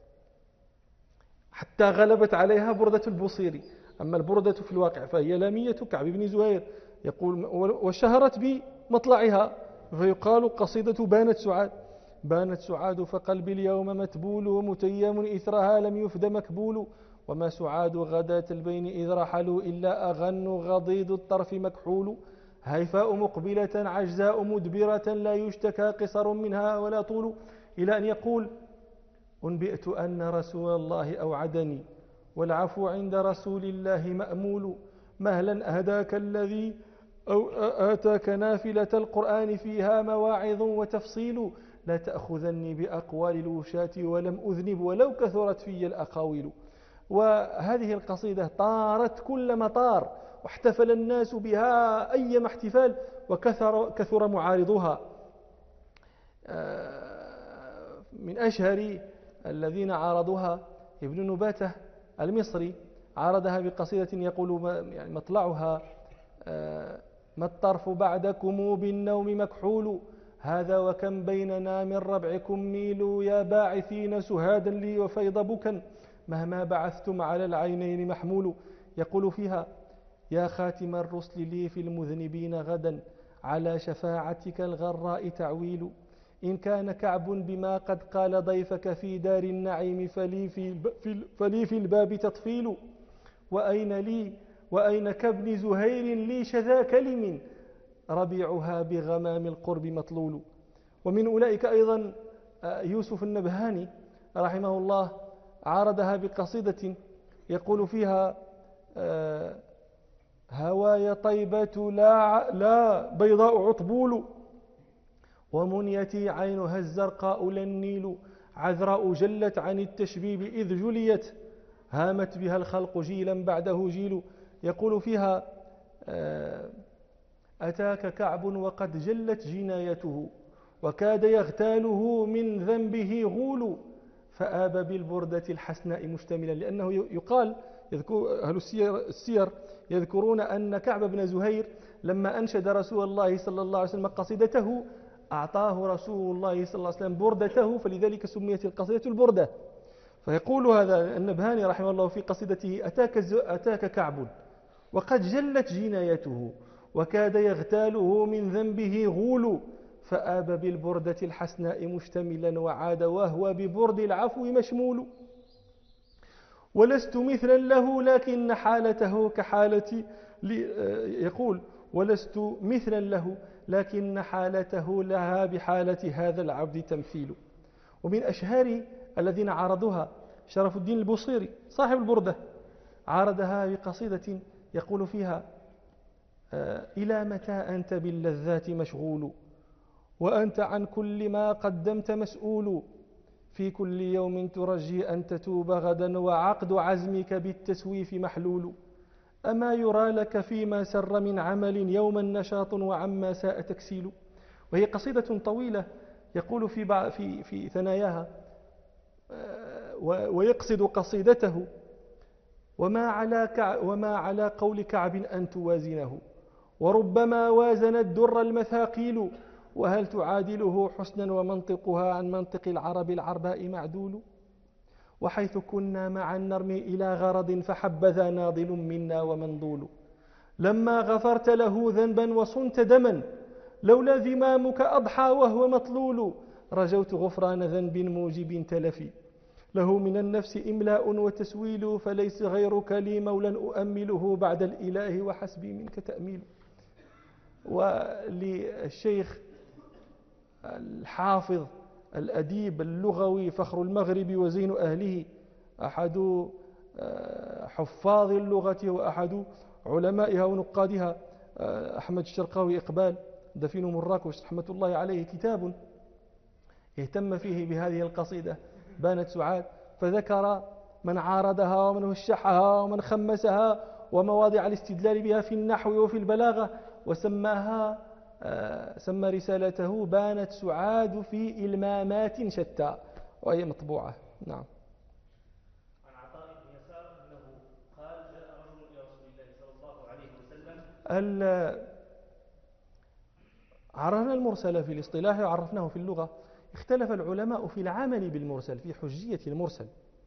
S1: حتى غلبت عليها بردة البصيري. أما البردة في الواقع فهي لامية كعب بن زهير، يقول وشهرت بمطلعها، فيقال قصيدة بانت سعاد فقلبي اليوم متبول ومتيم إثرها لم يفد مكبول، وما سعاد غداة البين إذ رحلوا إلا أغن غضيض الطرف مكحول، هيفاء مقبلة عجزاء مدبرة لا يشتكى قصر منها ولا طول، إلى أن يقول أنبئت أن رسول الله أوعدني والعفو عند رسول الله مأمول، مهلا أهداك الذي أو آتاك نافلة القرآن فيها مواعظ وتفصيل، لا تأخذني بأقوال الوشاة ولم أذنب ولو كثرت في الأقاويل. وهذه القصيدة طارت كل مطار واحتفل الناس بها أيما احتفال، وكثر معارضها. من أشهر الذين عارضوها ابن نباتة المصري، عارضها بقصيدة يقول يعني مطلعها ما الطرف بعدكم بالنوم مكحول، هذا وكم بيننا من ربعكم ميل، يا باعثين سهادا لي وفيض بكا مهما بعثتم على العينين محمول. يقول فيها يا خاتم الرسل لي في المذنبين غدا على شفاعتك الغراء تعويل، إن كان كعب بما قد قال ضيفك في دار النعيم فلي في الباب تطفيل، وأين كابن زهير لي شذا كلم ربيعها بغمام القرب مطلول. ومن أولئك أيضا يوسف النبهاني رحمه الله، عارضها بقصيدة يقول فيها هواي طيبة لا بيضاء عطبول، ومنيتي عينها الزرقاء لا النيل، عذراء جلت عن التشبيب إذ جليت، هامت بها الخلق جيلا بعده جيل. يقول فيها أتاك كعب وقد جلت جنايته، وكاد يغتاله من ذنبه غول، فآب بالبردة الحسناء مشتملا. لأنه يقال أهل السير يذكرون أن كعب بن زهير لما أنشد رسول الله صلى الله عليه وسلم قصيدته أعطاه رسول الله صلى الله عليه وسلم بردته، فلذلك سميت القصيدة البردة. فيقول هذا النبهاني رحمه الله في قصيدته أتاك كعب وقد جلت جنايته، وكاد يغتاله من ذنبه غول، فآب بالبردة الحسناء مشتملا، وعاد وهو ببرد العفو مشمول. ولست مثلا له لكن حالته كحالتي، يقول ولست مثلا له لكن حالته لها بحالة هذا العبد تمثيل. ومن أشهر الذين عارضوها شرف الدين البوصيري صاحب البردة، عارضها بقصيدة يقول فيها إلى متى أنت باللذات مشغول، وأنت عن كل ما قدمت مسؤول، في كل يوم ترجي أن تتوب غدا، وعقد عزمك بالتسويف محلول. أما يرى لك فيما سر من عمل يوما نشاط وعما ساء تكسيل. وهي قصيدة طويلة يقول في ثناياها ويقصد قصيدته وما على قول كعب أن توازنه، وربما وازن الدر المثاقيل، وهل تعادله حسنا ومنطقها عن منطق العرب العرباء معدول. وحيث كنا معا نرمي إلى غرض فحبذا ناضل منا ومنضول، لما غفرت له ذنبا وصنت دما لولا ذمامك أضحى وهو مطلول، رجوت غفران ذنب موجب تلفي له من النفس إملاء وتسويل، فليس غيرك لي مولا أؤمله بعد الإله وحسبي منك تأميل. وللشيخ الحافظ الأديب اللغوي فخر المغرب وزين أهله، أحد حفاظ اللغة وأحد علمائها ونقادها، أحمد الشرقاوي إقبال دفين مراكش رحمة الله عليه، كتاب اهتم فيه بهذه القصيدة بانت سعاد، فذكر من عارضها ومن وشحها ومن خمسها ومواضع الاستدلال بها في النحو وفي البلاغة، سمى رسالته بانت سعاد في إلمامات شتى، وهي مطبوعة. نعم.
S2: عن عطاء بن يسار أنه قال جاء رجل إلى رسول الله صلى الله عليه وسلم.
S1: عرفنا المرسل في الاصطلاح وعرفناه في اللغة. اختلف العلماء في العمل بالمرسل، في حجية المرسل،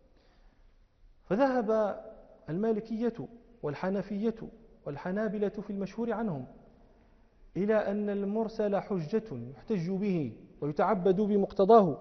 S1: فذهب المالكية والحنفية والحنابلة في المشهور عنهم إلى أن المرسل حجة يحتج به ويتعبد بمقتضاه،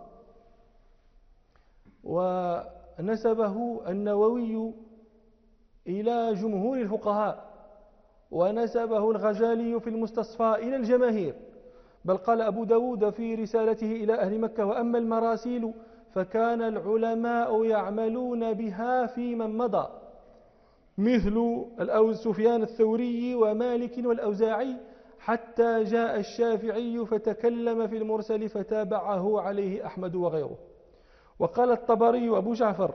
S1: ونسبه النووي إلى جمهور الفقهاء، ونسبه الغزالي في المستصفى إلى الجماهير، بل قال أبو داود في رسالته إلى أهل مكة: وأما المراسيل فكان العلماء يعملون بها في من مضى، مثل سفيان الثوري ومالك والأوزاعي، حتى جاء الشافعي فتكلم في المرسل فتابعه عليه أحمد وغيره. وقال الطبري أبو جعفر: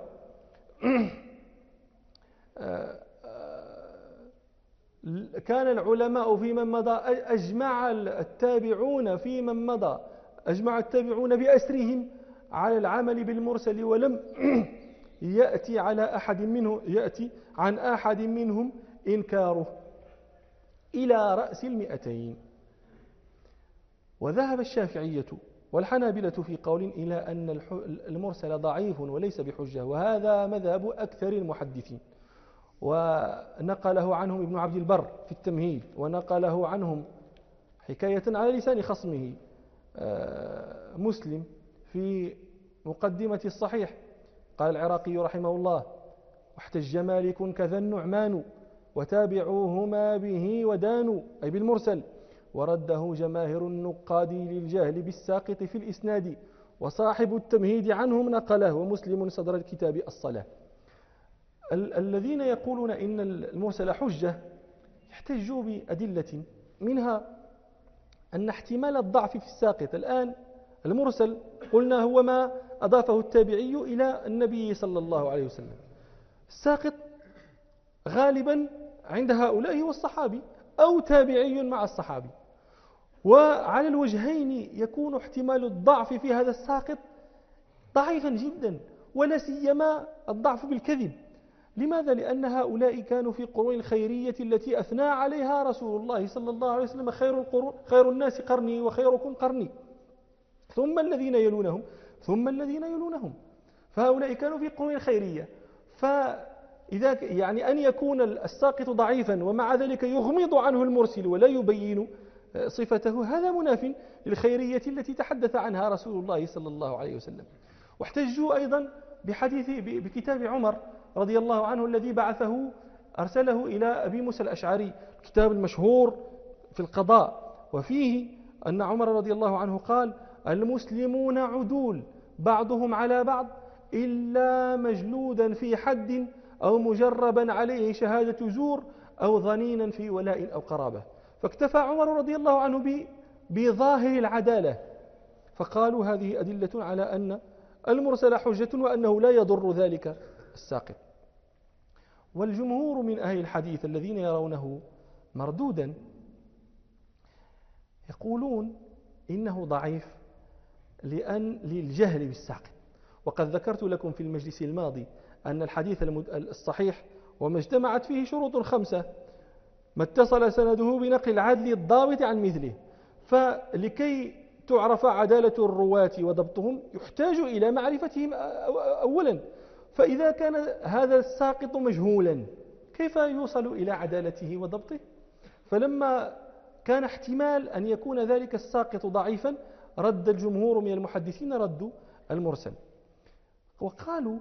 S1: كان العلماء في من مضى أجمع التابعون في من مضى أجمع التابعون بأسرهم على العمل بالمرسل، ولم يأتي عن أحد منهم إنكاره إلى رأس 200. وذهب الشافعية والحنابلة في قول إلى أن المرسل ضعيف وليس بحجة، وهذا مذهب أكثر المحدثين، ونقله عنهم ابن عبد البر في التمهيد، ونقله عنهم حكاية على لسان خصمه مسلم في مقدمة الصحيح. قال العراقي رحمه الله: واحتج مالك كذا النعمان وتابعوهما به ودانوا أي بالمرسل، ورده جماهير النقاد للجهل بالساقط في الإسناد، وصاحب التمهيد عنهم نقله، ومسلم صدر الكتاب الصلاة. الذين يقولون إن المرسل حجة يحتجوا بأدلة، منها أن احتمال الضعف في الساقط. الآن المرسل قلنا هو ما أضافه التابعي إلى النبي صلى الله عليه وسلم. الساقط غالبا عند هؤلاء هو الصحابي أو تابعي مع الصحابي، وعلى الوجهين يكون احتمال الضعف في هذا الساقط ضعيفا جدا، ولا سيما الضعف بالكذب. لماذا؟ لأن هؤلاء كانوا في قرون الخيرية التي أثنى عليها رسول الله صلى الله عليه وسلم: خير الناس قرني وخيركم قرني ثم الذين يلونهم ثم الذين يلونهم. فهؤلاء كانوا في قرون الخيرية، فإذا يعني أن يكون الساقط ضعيفا ومع ذلك يغمض عنه المرسل ولا يبين صفته، هذا مناف للخيرية التي تحدث عنها رسول الله صلى الله عليه وسلم. واحتجوا أيضا بكتاب عمر رضي الله عنه الذي أرسله إلى أبي موسى الأشعري، الكتاب المشهور في القضاء، وفيه أن عمر رضي الله عنه قال: المسلمون عدول بعضهم على بعض إلا مجلودا في حد أو مجربا عليه شهادة زور أو ظنينا في ولاء أو قرابة. فاكتفى عمر رضي الله عنه بظاهر العدالة، فقالوا هذه أدلة على أن المرسل حجة وأنه لا يضر ذلك الساقط. والجمهور من أهل الحديث الذين يرونه مردودا يقولون إنه ضعيف للجهل بالساقط. وقد ذكرت لكم في المجلس الماضي أن الحديث الصحيح وما اجتمعت فيه شروط 5: ما اتصل سنده بنقل العدل الضابط عن مثله. فلكي تعرف عدالة الرواة وضبطهم يحتاج إلى معرفتهم أولا، فإذا كان هذا الساقط مجهولا كيف يوصل إلى عدالته وضبطه؟ فلما كان احتمال أن يكون ذلك الساقط ضعيفا رد الجمهور من المحدثين ردوا المرسل، وقالوا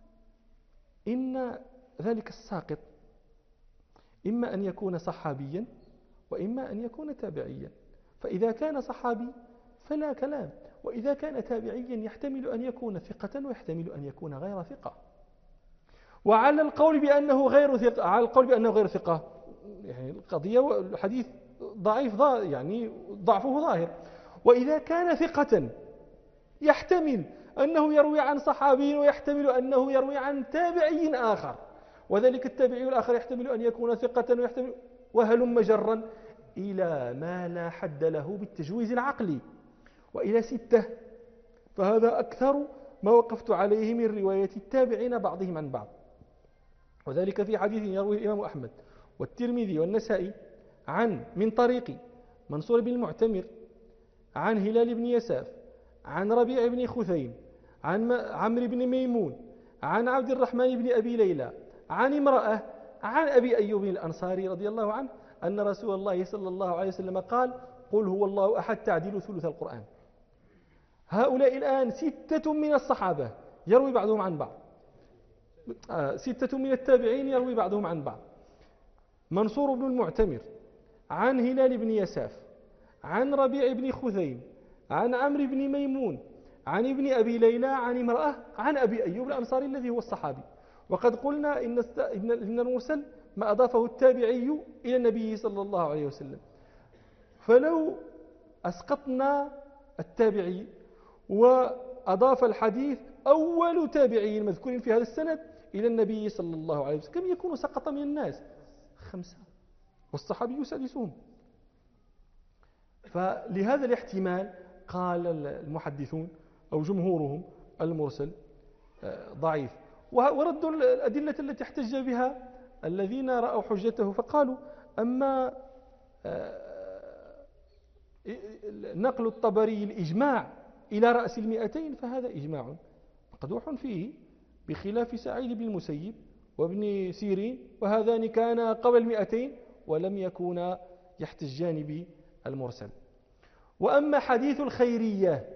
S1: إن ذلك الساقط إما أن يكون صحابيا وإما أن يكون تابعيا، فإذا كان صحابي فلا كلام، وإذا كان تابعيا يحتمل أن يكون ثقة ويحتمل أن يكون غير ثقة. وعلى القول بأنه غير ثقة يعني القضية الحديث ضعيف، يعني ضعفه ظاهر. وإذا كان ثقة يحتمل أنه يروي عن صحابي ويحتمل أنه يروي عن تابعي آخر، وذلك التابعي الآخر يحتمل أن يكون ثقة ويحتمل وهلم جرا إلى ما لا حد له بالتجويز العقلي، وإلى 6. فهذا أكثر ما وقفت عليه من رواية التابعين بعضهم عن بعض، وذلك في حديث يرويه الإمام أحمد والترمذي والنسائي من طريق منصور بن المعتمر عن هلال بن يساف عن ربيع بن خثيم عن عمرو بن ميمون عن عبد الرحمن بن أبي ليلى عن امرأة عن أبي أيوب الأنصاري رضي الله عنه أن رسول الله صلى الله عليه وسلم قال: قل هو الله أحد تعديل ثلث القرآن. هؤلاء الآن 6 من الصحابة يروي بعضهم عن بعض، 6 من التابعين يروي بعضهم عن بعض. منصور بن المعتمر عن هلال بن يساف عن ربيع بن خثيم عن عمرو بن ميمون عن ابن أبي ليلى عن امرأة عن أبي أيوب الأنصاري الذي هو الصحابي. وقد قلنا إن المرسل ما أضافه التابعي إلى النبي صلى الله عليه وسلم. فلو أسقطنا التابعي وأضاف الحديث أول تابعي مذكور في هذا السند إلى النبي صلى الله عليه وسلم، كم يكون سقط من الناس؟ 5، والصحابي سادسهم. فلهذا الاحتمال قال المحدثون أو جمهورهم المرسل ضعيف. وردوا الأدلة التي احتج بها الذين رأوا حجته، فقالوا: أما نقل الطبري الإجماع إلى رأس 200 فهذا إجماع مقدوح فيه، بخلاف سعيد بن المسيب وابن سيرين، وهذان كانا قبل 200 ولم يكونا يحتجان بالمرسل. وأما حديث الخيرية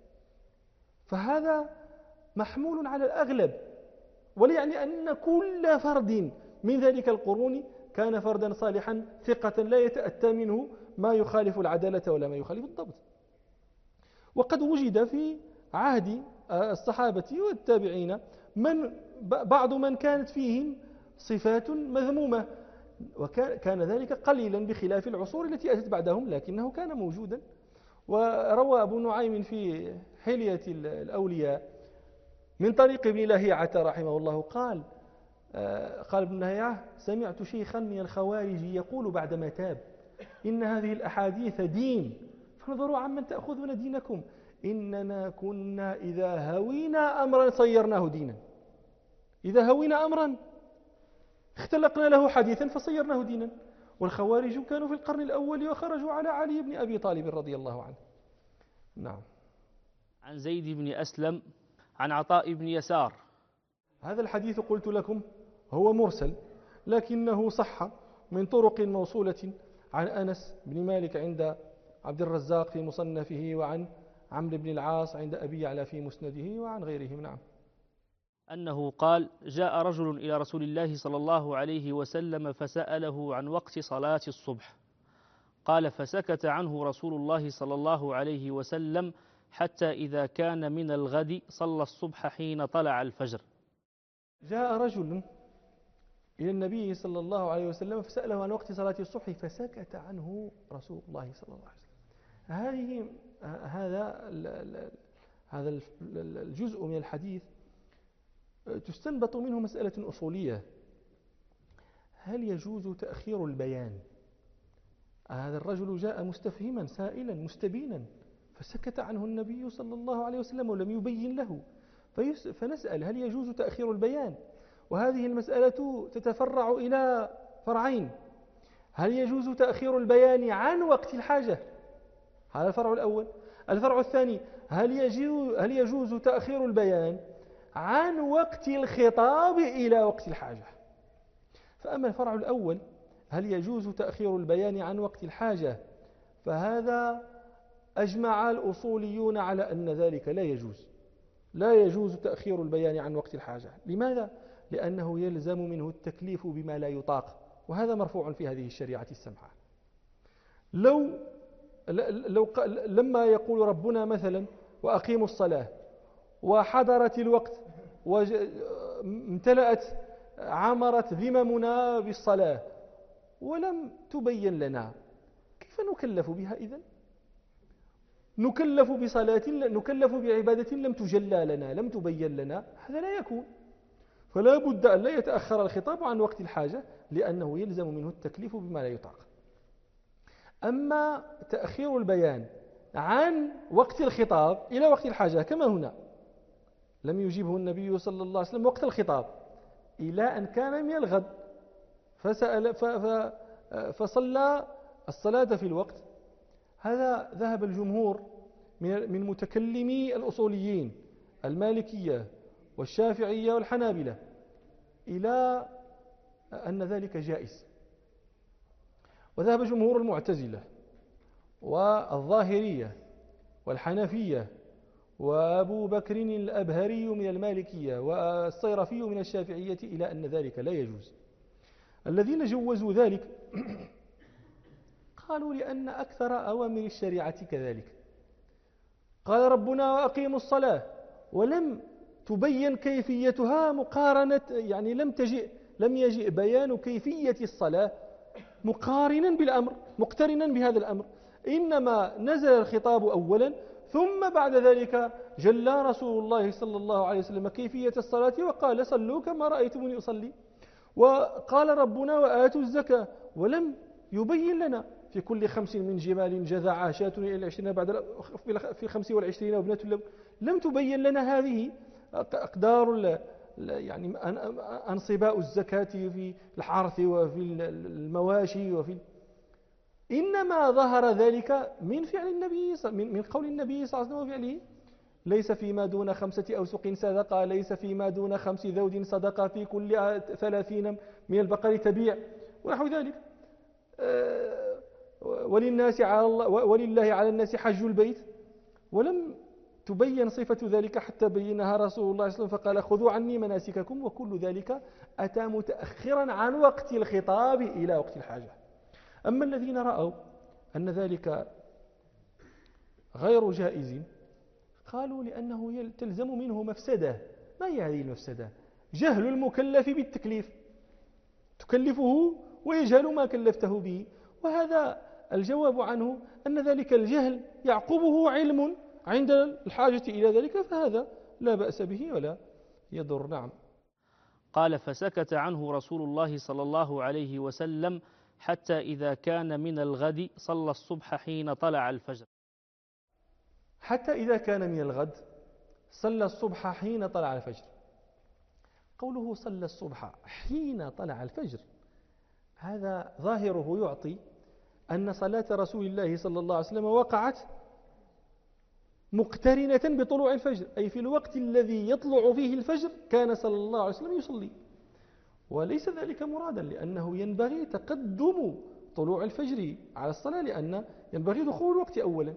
S1: فهذا محمول على الأغلب، وليعني أن كل فرد من ذلك القرون كان فردا صالحا ثقة لا يتأتى منه ما يخالف العدالة ولا ما يخالف الضبط. وقد وجد في عهد الصحابة والتابعين بعض من كانت فيهم صفات مذمومة، وكان ذلك قليلا بخلاف العصور التي أتت بعدهم، لكنه كان موجودا. وروى أبو نعيم في حلية الأولياء من طريق ابن لهيعة رحمه الله قال ابن لهيعة: سمعت شيخا من الخوارج يقول بعدما تاب: إن هذه الأحاديث دين، فانظروا عمن تأخذون دينكم، إننا كنا إذا هوينا أمرا صيرناه دينا. إذا هوينا أمرا اختلقنا له حديثا فصيرناه دينا. والخوارج كانوا في القرن الأول وخرجوا على علي بن أبي طالب رضي الله عنه. نعم.
S2: عن زيد بن أسلم عن عطاء بن يسار.
S1: هذا الحديث قلت لكم هو مرسل، لكنه صح من طرق موصولة عن أنس بن مالك عند عبد الرزاق في مصنفه، وعن عمرو بن العاص عند أبي يعلى في مسنده، وعن غيرهم. نعم.
S2: أنه قال: جاء رجل إلى رسول الله صلى الله عليه وسلم فسأله عن وقت صلاة الصبح، قال: فسكت عنه رسول الله صلى الله عليه وسلم حتى إذا كان من الغد صلى الصبح حين طلع الفجر.
S1: جاء رجل إلى النبي صلى الله عليه وسلم فسأله عن وقت صلاة الصبح فسكت عنه رسول الله صلى الله عليه وسلم. هذا الجزء من الحديث تستنبط منه مسألة أصولية: هل يجوز تأخير البيان؟ هذا الرجل جاء مستفهما سائلا مستبينا، فسكت عنه النبي صلى الله عليه وسلم ولم يبين له، فنسأل: هل يجوز تأخير البيان؟ وهذه المسألة تتفرع إلى فرعين: هل يجوز تأخير البيان عن وقت الحاجة؟ هذا الفرع الأول. الفرع الثاني: هل يجوز تأخير البيان عن وقت الخطاب إلى وقت الحاجة؟ فأما الفرع الأول: هل يجوز تأخير البيان عن وقت الحاجة، فهذا أجمع الأصوليون على أن ذلك لا يجوز تأخير البيان عن وقت الحاجة. لماذا؟ لأنه يلزم منه التكليف بما لا يطاق، وهذا مرفوع في هذه الشريعة السمحة. لما يقول ربنا مثلا: وأقيموا الصلاة، وحضرت الوقت وامتلأت عمرت ذممنا بالصلاة ولم تبين لنا، كيف نكلف بها إذن؟ نكلف بصلاة، نكلف بعبادة لم تجلى لنا، لم تبين لنا، هذا لا يكون. فلا بد أن لا يتأخر الخطاب عن وقت الحاجة، لأنه يلزم منه التكليف بما لا يطاق. أما تأخير البيان عن وقت الخطاب إلى وقت الحاجة كما هنا، لم يجيبه النبي صلى الله عليه وسلم وقت الخطاب إلى أن كان من الغد، فصلى الصلاة في الوقت. هذا ذهب الجمهور من متكلمي الأصوليين المالكية والشافعية والحنابلة إلى أن ذلك جائز، وذهب جمهور المعتزلة والظاهرية والحنفية وأبو بكر الأبهري من المالكية والصيرفي من الشافعية إلى أن ذلك لا يجوز. الذين جوزوا ذلك قالوا لأن أكثر أوامر الشريعة كذلك. قال ربنا: وأقيموا الصلاة، ولم تبين كيفيتها مقارنة، يعني لم يجئ بيان كيفية الصلاة مقارنا بالأمر، مقترنا بهذا الأمر، إنما نزل الخطاب أولا، ثم بعد ذلك جلى رسول الله صلى الله عليه وسلم كيفية الصلاة وقال: صلوا كما رأيتموني أصلي. وقال ربنا: وآتوا الزكاة، ولم يبين لنا في كل 5 من جمال جذعا شاة إلى 20 بعد في 25 وابنة له، لم تبين لنا هذه أقدار يعني أنصباء الزكاة في الحرث وفي المواشي إنما ظهر ذلك من فعل النبي، من قول النبي صلى الله عليه وسلم وفعله: ليس فيما دون 5 أوسق صدقة، ليس فيما دون 5 ذود صدقة، في كل 30 من البقر تبيع، ونحو ذلك. ولله على الناس حج البيت، ولم تبين صفة ذلك حتى بينها رسول الله صلى الله عليه وسلم فقال خذوا عني مناسككم، وكل ذلك أتى متأخرا عن وقت الخطاب إلى وقت الحاجة. أما الذين رأوا أن ذلك غير جائز قالوا لأنه تلزم منه مفسدة. ما هي هذه المفسدة؟ جهل المكلف بالتكليف، تكلفه ويجهل ما كلفته به، وهذا الجواب عنه أن ذلك الجهل يعقبه علم عند الحاجة إلى ذلك، فهذا لا بأس به ولا يضر. نعم.
S2: قال فسكت عنه رسول الله صلى الله عليه وسلم حتى إذا كان من الغد صلى الصبح حين طلع الفجر.
S1: حتى إذا كان من الغد صلى الصبح حين طلع الفجر. قوله صلى الصبح حين طلع الفجر هذا ظاهره يعطي أن صلاة رسول الله صلى الله عليه وسلم وقعت مقترنة بطلوع الفجر، أي في الوقت الذي يطلع فيه الفجر كان صلى الله عليه وسلم يصلي، وليس ذلك مرادا، لأنه ينبغي تقدم طلوع الفجر على الصلاة، لأن ينبغي دخول الوقت أولا.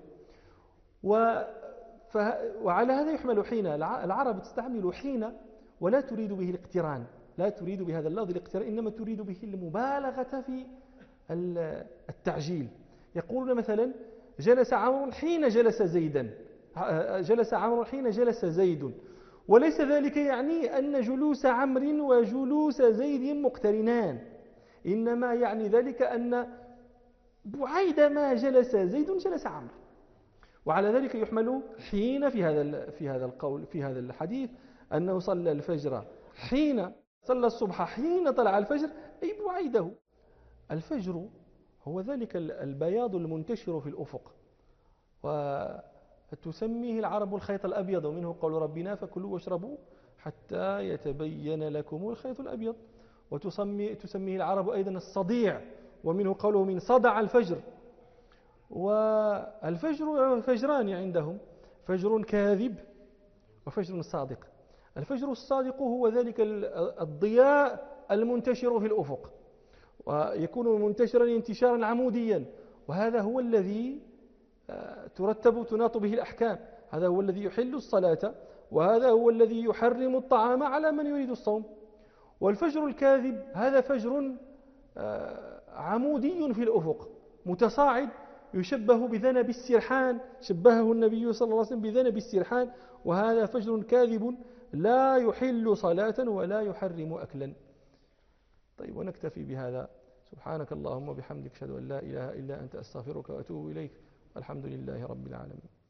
S1: وعلى هذا يحمل حين. العرب تستعمل حين ولا تريد به الاقتران، لا تريد بهذا اللفظ الاقتران، إنما تريد به المبالغة في التعجيل. يقولون مثلا جلس عمرو حين جلس زيدا، جلس عمرو حين جلس زيد، وليس ذلك يعني أن جلوس عمرو وجلوس زيد مقترنان، إنما يعني ذلك أن بعيدما جلس زيد جلس عمرو. وعلى ذلك يحمل حين في هذا القول في هذا الحديث أنه صلى الفجر حين صلى الصبح حين طلع الفجر، أي بعيده. الفجر هو ذلك البياض المنتشر في الأفق، وتسميه العرب الخيط الأبيض، ومنه قول ربنا فكلوا واشربوا حتى يتبين لكم الخيط الأبيض. وتسميه العرب أيضا الصديع، ومنه قوله من صدع الفجر. والفجر فجران عندهم، فجر كاذب وفجر صادق. الفجر الصادق هو ذلك الضياء المنتشر في الأفق، ويكون منتشرا انتشارا عموديا، وهذا هو الذي تناط به الأحكام، هذا هو الذي يحل الصلاة، وهذا هو الذي يحرم الطعام على من يريد الصوم. والفجر الكاذب هذا فجر عمودي في الأفق متصاعد، يشبه بذنب السرحان، شبهه النبي صلى الله عليه وسلم بذنب السرحان، وهذا فجر كاذب لا يحل صلاة ولا يحرم أكلا. طيب، ونكتفي بهذا. سبحانك اللهم وبحمدك، أشهد أن لا إله إلا أنت، أستغفرك وأتوب إليك. الحمد لله رب العالمين.